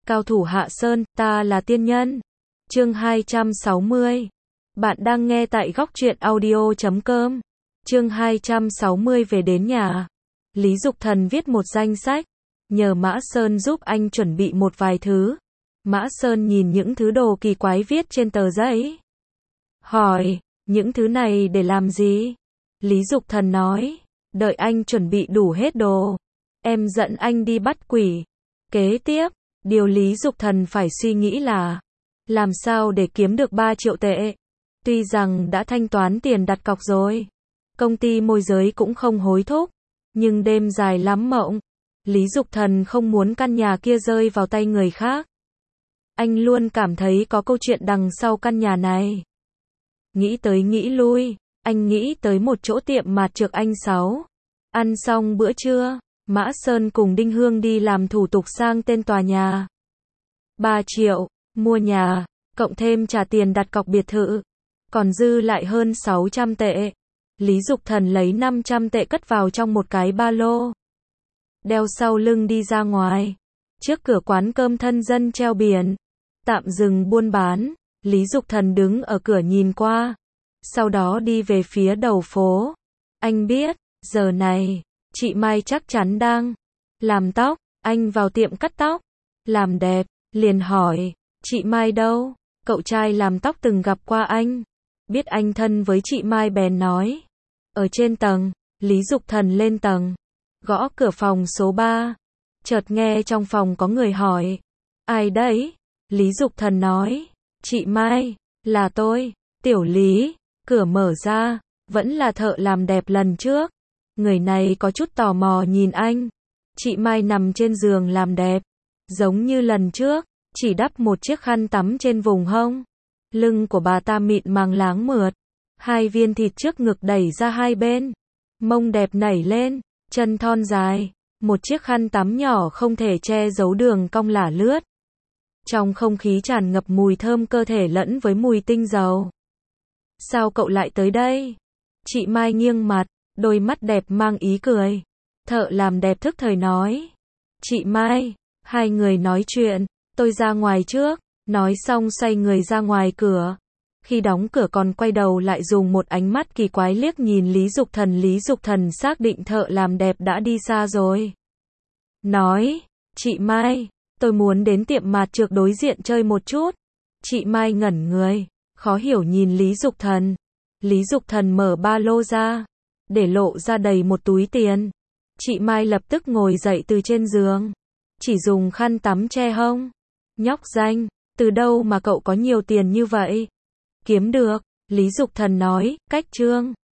Cao thủ hạ sơn, ta là tiên nhân. Chương 260. Bạn đang nghe tại góc truyện audio.com. Chương 260 về đến nhà. Lý Dục Thần viết một danh sách, nhờ Mã Sơn giúp anh chuẩn bị một vài thứ. Mã Sơn nhìn những thứ đồ kỳ quái viết trên tờ giấy, hỏi, những thứ này để làm gì? Lý Dục Thần nói, đợi anh chuẩn bị đủ hết đồ, em dẫn anh đi bắt quỷ. Kế tiếp, điều Lý Dục Thần phải suy nghĩ là, làm sao để kiếm được 3 triệu tệ. Tuy rằng đã thanh toán tiền đặt cọc rồi, công ty môi giới cũng không hối thúc, nhưng đêm dài lắm mộng. Lý Dục Thần không muốn căn nhà kia rơi vào tay người khác. Anh luôn cảm thấy có câu chuyện đằng sau căn nhà này. Nghĩ tới nghĩ lui, anh nghĩ tới một chỗ tiệm mạt trược anh Sáu. Ăn xong bữa trưa, Mã Sơn cùng Đinh Hương đi làm thủ tục sang tên tòa nhà. 3 triệu, mua nhà, cộng thêm trả tiền đặt cọc biệt thự, còn dư lại hơn 600 tệ. Lý Dục Thần lấy 500 tệ cất vào trong một cái ba lô, đeo sau lưng đi ra ngoài. Trước cửa quán cơm thân dân treo biển tạm dừng buôn bán. Lý Dục Thần đứng ở cửa nhìn qua, sau đó đi về phía đầu phố. Anh biết, giờ này, chị Mai chắc chắn đang làm tóc. Anh vào tiệm cắt tóc, làm đẹp, liền hỏi, chị Mai đâu? Cậu trai làm tóc từng gặp qua anh, biết anh thân với chị Mai bèn nói, ở trên tầng. Lý Dục Thần lên tầng, gõ cửa phòng số 3, chợt nghe trong phòng có người hỏi, ai đấy? Lý Dục Thần nói, chị Mai, là tôi, Tiểu Lý. Cửa mở ra, vẫn là thợ làm đẹp lần trước. Người này có chút tò mò nhìn anh. Chị Mai nằm trên giường làm đẹp, giống như lần trước, chỉ đắp một chiếc khăn tắm trên vùng hông. Lưng của bà ta mịn màng láng mượt, 2 viên thịt trước ngực đẩy ra hai bên, mông đẹp nảy lên, chân thon dài, một chiếc khăn tắm nhỏ không thể che giấu đường cong lả lướt. Trong không khí tràn ngập mùi thơm cơ thể lẫn với mùi tinh dầu. Sao cậu lại tới đây? Chị Mai nghiêng mặt, đôi mắt đẹp mang ý cười. Thợ làm đẹp thức thời nói, chị Mai, hai người nói chuyện, tôi ra ngoài trước. Nói xong xoay người ra ngoài cửa. Khi đóng cửa còn quay đầu lại dùng một ánh mắt kỳ quái liếc nhìn Lý Dục Thần. Lý Dục Thần xác định thợ làm đẹp đã đi xa rồi. Nói, chị Mai, tôi muốn đến tiệm mạt trược đối diện chơi một chút. Chị Mai ngẩn người, khó hiểu nhìn Lý Dục Thần. Lý Dục Thần mở ba lô ra, để lộ ra đầy một túi tiền. Chị Mai lập tức ngồi dậy từ trên giường, chỉ dùng khăn tắm che hông. Nhóc danh, từ đâu mà cậu có nhiều tiền như vậy? Kiếm được, Lý Dục Thần nói, cách trương.